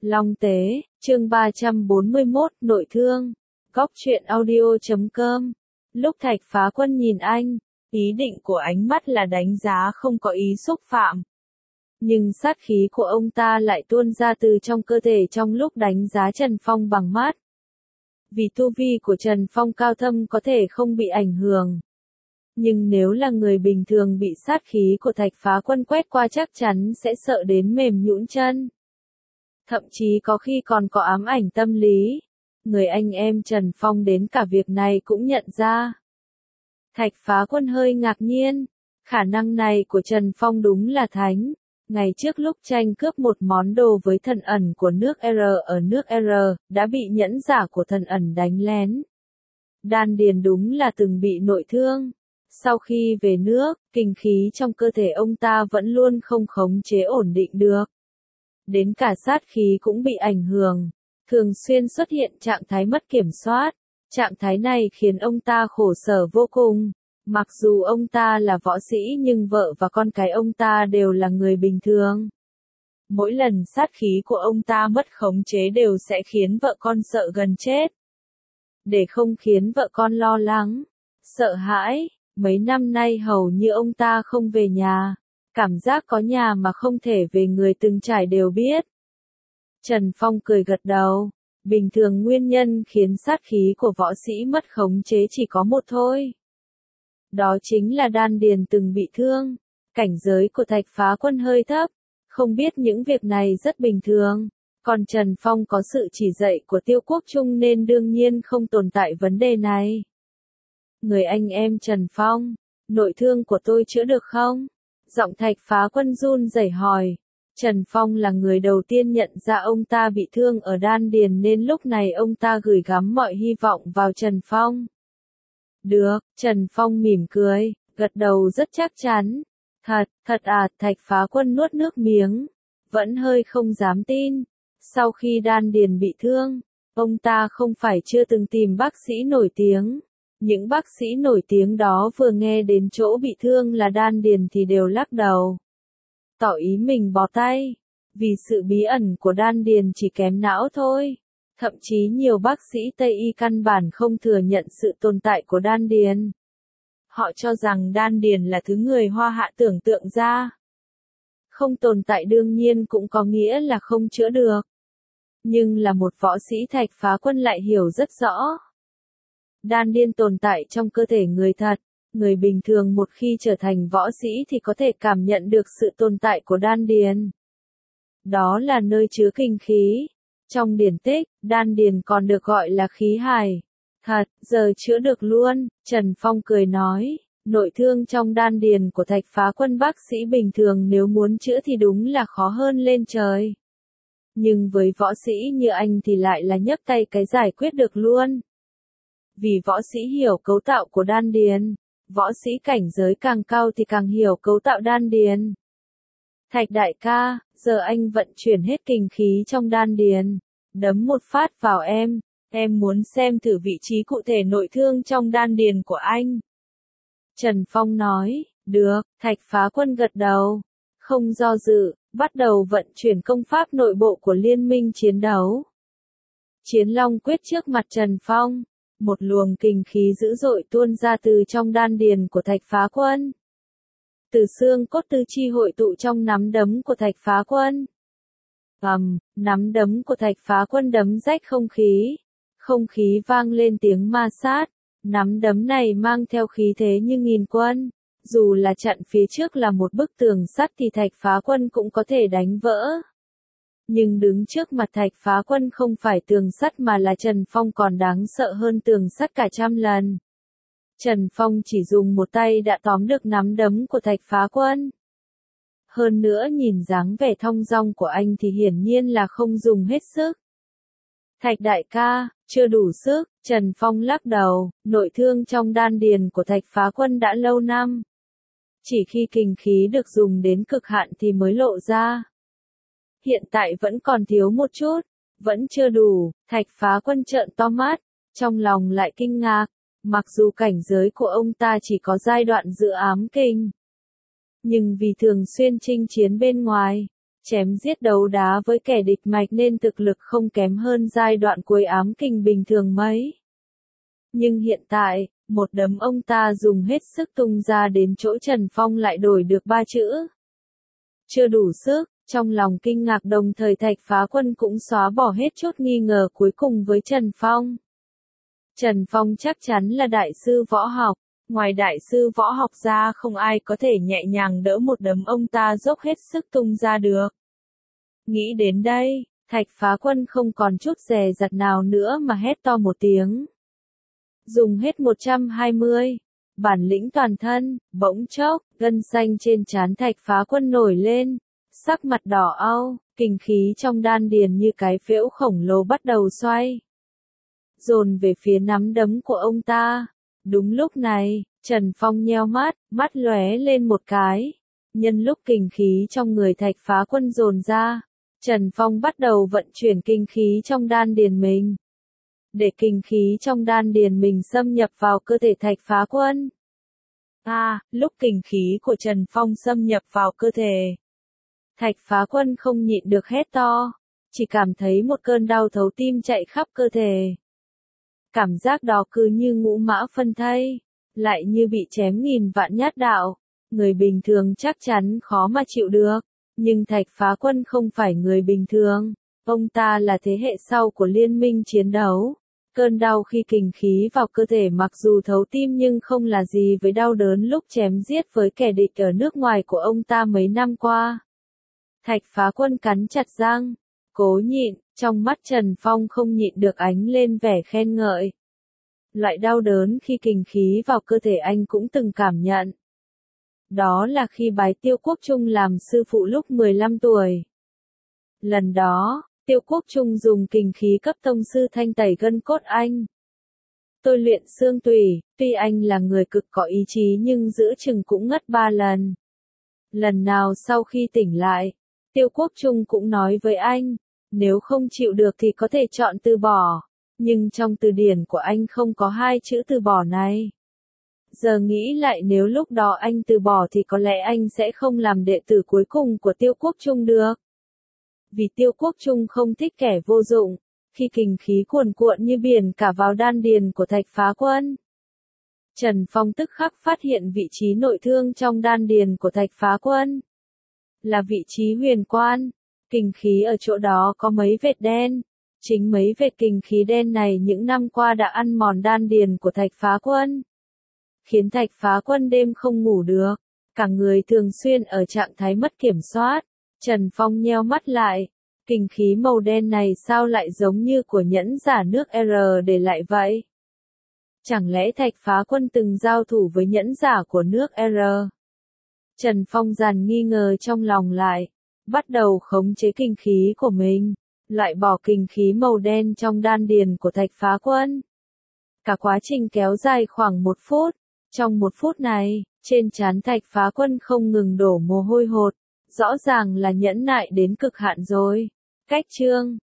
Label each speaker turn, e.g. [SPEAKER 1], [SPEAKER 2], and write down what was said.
[SPEAKER 1] Long Tế, chương 341, nội thương. Góc truyện audio.com. Lúc Thạch Phá Quân nhìn anh, ý định của ánh mắt là đánh giá không có ý xúc phạm. Nhưng sát khí của ông ta lại tuôn ra từ trong cơ thể trong lúc đánh giá Trần Phong bằng mắt. Vì tu vi của Trần Phong cao thâm có thể không bị ảnh hưởng. Nhưng nếu là người bình thường bị sát khí của Thạch Phá Quân quét qua chắc chắn sẽ sợ đến mềm nhũn chân. Thậm chí có khi còn có ám ảnh tâm lý. Người anh em Trần Phong đến cả việc này cũng nhận ra. Thạch Phá Quân hơi ngạc nhiên. Khả năng này của Trần Phong đúng là thánh. Ngày trước lúc tranh cướp một món đồ với thần ẩn của nước R ở nước R, đã bị nhẫn giả của thần ẩn đánh lén. Đan điền đúng là từng bị nội thương. Sau khi về nước, kinh khí trong cơ thể ông ta vẫn luôn không khống chế ổn định được. Đến cả sát khí cũng bị ảnh hưởng, thường xuyên xuất hiện trạng thái mất kiểm soát. Trạng thái này khiến ông ta khổ sở vô cùng. Mặc dù ông ta là võ sĩ nhưng vợ và con cái ông ta đều là người bình thường. Mỗi lần sát khí của ông ta mất khống chế đều sẽ khiến vợ con sợ gần chết. Để không khiến vợ con lo lắng, sợ hãi, mấy năm nay hầu như ông ta không về nhà. Cảm giác có nhà mà không thể về người từng trải đều biết. Trần Phong cười gật đầu. Bình thường nguyên nhân khiến sát khí của võ sĩ mất khống chế chỉ có một thôi. Đó chính là đan điền từng bị thương. Cảnh giới của Thạch Phá Quân hơi thấp. Không biết những việc này rất bình thường. Còn Trần Phong có sự chỉ dạy của Tiêu Quốc Trung nên đương nhiên không tồn tại vấn đề này. Người anh em Trần Phong, nội thương của tôi chữa được không? Giọng Thạch Phá Quân run rẩy hỏi. Trần Phong là người đầu tiên nhận ra ông ta bị thương ở đan điền nên lúc này ông ta gửi gắm mọi hy vọng vào Trần Phong. Được, Trần Phong mỉm cười, gật đầu rất chắc chắn. Thật à, Thạch Phá Quân nuốt nước miếng, vẫn hơi không dám tin. Sau khi đan điền bị thương, ông ta không phải chưa từng tìm bác sĩ nổi tiếng. Những bác sĩ nổi tiếng đó vừa nghe đến chỗ bị thương là đan điền thì đều lắc đầu. Tỏ ý mình bỏ tay. Vì sự bí ẩn của đan điền chỉ kém não thôi. Thậm chí nhiều bác sĩ Tây Y căn bản không thừa nhận sự tồn tại của đan điền. Họ cho rằng đan điền là thứ người Hoa Hạ tưởng tượng ra. Không tồn tại đương nhiên cũng có nghĩa là không chữa được. Nhưng là một võ sĩ Thạch Phá Quân lại hiểu rất rõ. Đan điền tồn tại trong cơ thể người thật. Người bình thường một khi trở thành võ sĩ thì có thể cảm nhận được sự tồn tại của đan điền. Đó là nơi chứa kinh khí. Trong điển tích, đan điền còn được gọi là khí hải. Thật, giờ chữa được luôn, Trần Phong cười nói. Nội thương trong đan điền của Thạch Phá Quân bác sĩ bình thường nếu muốn chữa thì đúng là khó hơn lên trời. Nhưng với võ sĩ như anh thì lại là nhấc tay cái giải quyết được luôn. Vì võ sĩ hiểu cấu tạo của đan điền. Võ sĩ cảnh giới càng cao thì càng hiểu cấu tạo đan điền. Thạch đại ca, giờ anh vận chuyển hết kinh khí trong đan điền. Đấm một phát vào em muốn xem thử vị trí cụ thể nội thương trong đan điền của anh. Trần Phong nói, được, Thạch Phá Quân gật đầu. Không do dự, bắt đầu vận chuyển công pháp nội bộ của liên minh chiến đấu. Chiến Long quyết trước mặt Trần Phong. Một luồng kinh khí dữ dội tuôn ra từ trong đan điền của Thạch Phá Quân. Từ xương cốt tư chi hội tụ trong nắm đấm của Thạch Phá Quân. Nắm đấm của Thạch Phá Quân đấm rách không khí. Không khí vang lên tiếng ma sát. Nắm đấm này mang theo khí thế như nghìn quân. Dù là chặn phía trước là một bức tường sắt thì Thạch Phá Quân cũng có thể đánh vỡ. Nhưng đứng trước mặt Thạch Phá Quân không phải tường sắt mà là Trần Phong còn đáng sợ hơn tường sắt cả trăm lần. Trần Phong chỉ dùng một tay đã tóm được nắm đấm của Thạch Phá Quân. Hơn nữa nhìn dáng vẻ thong dong của anh thì hiển nhiên là không dùng hết sức. Thạch đại ca, chưa đủ sức, Trần Phong lắc đầu, nội thương trong đan điền của Thạch Phá Quân đã lâu năm. Chỉ khi kinh khí được dùng đến cực hạn thì mới lộ ra. Hiện tại vẫn còn thiếu một chút, vẫn chưa đủ, Thạch Phá Quân trợn to mắt, trong lòng lại kinh ngạc, mặc dù cảnh giới của ông ta chỉ có giai đoạn dự ám kinh. Nhưng vì thường xuyên chinh chiến bên ngoài, chém giết đấu đá với kẻ địch mạch nên thực lực không kém hơn giai đoạn cuối ám kình bình thường mấy. Nhưng hiện tại, một đấm ông ta dùng hết sức tung ra đến chỗ Trần Phong lại đổi được 3 chữ. Chưa đủ sức, trong lòng kinh ngạc đồng thời Thạch Phá Quân cũng xóa bỏ hết chút nghi ngờ cuối cùng với Trần Phong. Trần Phong chắc chắn là đại sư võ học, ngoài đại sư võ học ra không ai có thể nhẹ nhàng đỡ một đấm ông ta dốc hết sức tung ra được. Nghĩ đến đây, Thạch Phá Quân không còn chút dè dặt nào nữa mà hét to một tiếng. Dùng hết 120, bản lĩnh toàn thân, bỗng chốc, gân xanh trên trán Thạch Phá Quân nổi lên, sắc mặt đỏ au, kinh khí trong đan điền như cái phễu khổng lồ bắt đầu xoay. Dồn về phía nắm đấm của ông ta. Đúng lúc này, Trần Phong nheo mắt, mắt lóe lên một cái. Nhân lúc kinh khí trong người Thạch Phá Quân dồn ra, Trần Phong bắt đầu vận chuyển kinh khí trong đan điền mình. Để kinh khí trong đan điền mình xâm nhập vào cơ thể Thạch Phá Quân. Lúc kinh khí của Trần Phong xâm nhập vào cơ thể, Thạch Phá Quân không nhịn được hét to, chỉ cảm thấy một cơn đau thấu tim chạy khắp cơ thể. Cảm giác đó cứ như ngũ mã phân thây, lại như bị chém nghìn vạn nhát đạo, người bình thường chắc chắn khó mà chịu được, nhưng Thạch Phá Quân không phải người bình thường, ông ta là thế hệ sau của liên minh chiến đấu. Cơn đau khi kình khí vào cơ thể mặc dù thấu tim nhưng không là gì với đau đớn lúc chém giết với kẻ địch ở nước ngoài của ông ta mấy năm qua. Thạch Phá Quân cắn chặt răng, cố nhịn, trong mắt Trần Phong không nhịn được ánh lên vẻ khen ngợi. Loại đau đớn khi kình khí vào cơ thể anh cũng từng cảm nhận. Đó là khi bái Tiêu Quốc Trung làm sư phụ lúc 15 tuổi. Lần đó, Tiêu Quốc Trung dùng kình khí cấp tông sư thanh tẩy gân cốt anh. Tôi luyện xương tủy, tuy anh là người cực có ý chí nhưng giữ chừng cũng ngất 3 lần. Lần nào sau khi tỉnh lại, Tiêu Quốc Trung cũng nói với anh, nếu không chịu được thì có thể chọn từ bỏ, nhưng trong từ điển của anh không có 2 chữ từ bỏ này. Giờ nghĩ lại nếu lúc đó anh từ bỏ thì có lẽ anh sẽ không làm đệ tử cuối cùng của Tiêu Quốc Trung được. Vì Tiêu Quốc Trung không thích kẻ vô dụng, khi kình khí cuồn cuộn như biển cả vào đan điền của Thạch Phá Quân. Trần Phong tức khắc phát hiện vị trí nội thương trong đan điền của Thạch Phá Quân. Là vị trí huyền quan, kình khí ở chỗ đó có mấy vệt đen. Chính mấy vệt kình khí đen này những năm qua đã ăn mòn đan điền của Thạch Phá Quân. Khiến Thạch Phá Quân đêm không ngủ được, cả người thường xuyên ở trạng thái mất kiểm soát. Trần Phong nheo mắt lại, kình khí màu đen này sao lại giống như của nhẫn giả nước R để lại vậy? Chẳng lẽ Thạch Phá Quân từng giao thủ với nhẫn giả của nước R? Trần Phong dằn nghi ngờ trong lòng lại, bắt đầu khống chế kình khí của mình, loại bỏ kình khí màu đen trong đan điền của Thạch Phá Quân. Cả quá trình kéo dài khoảng 1 phút, trong 1 phút này, trên trán Thạch Phá Quân không ngừng đổ mồ hôi hột, rõ ràng là nhẫn nại đến cực hạn rồi. Cách chương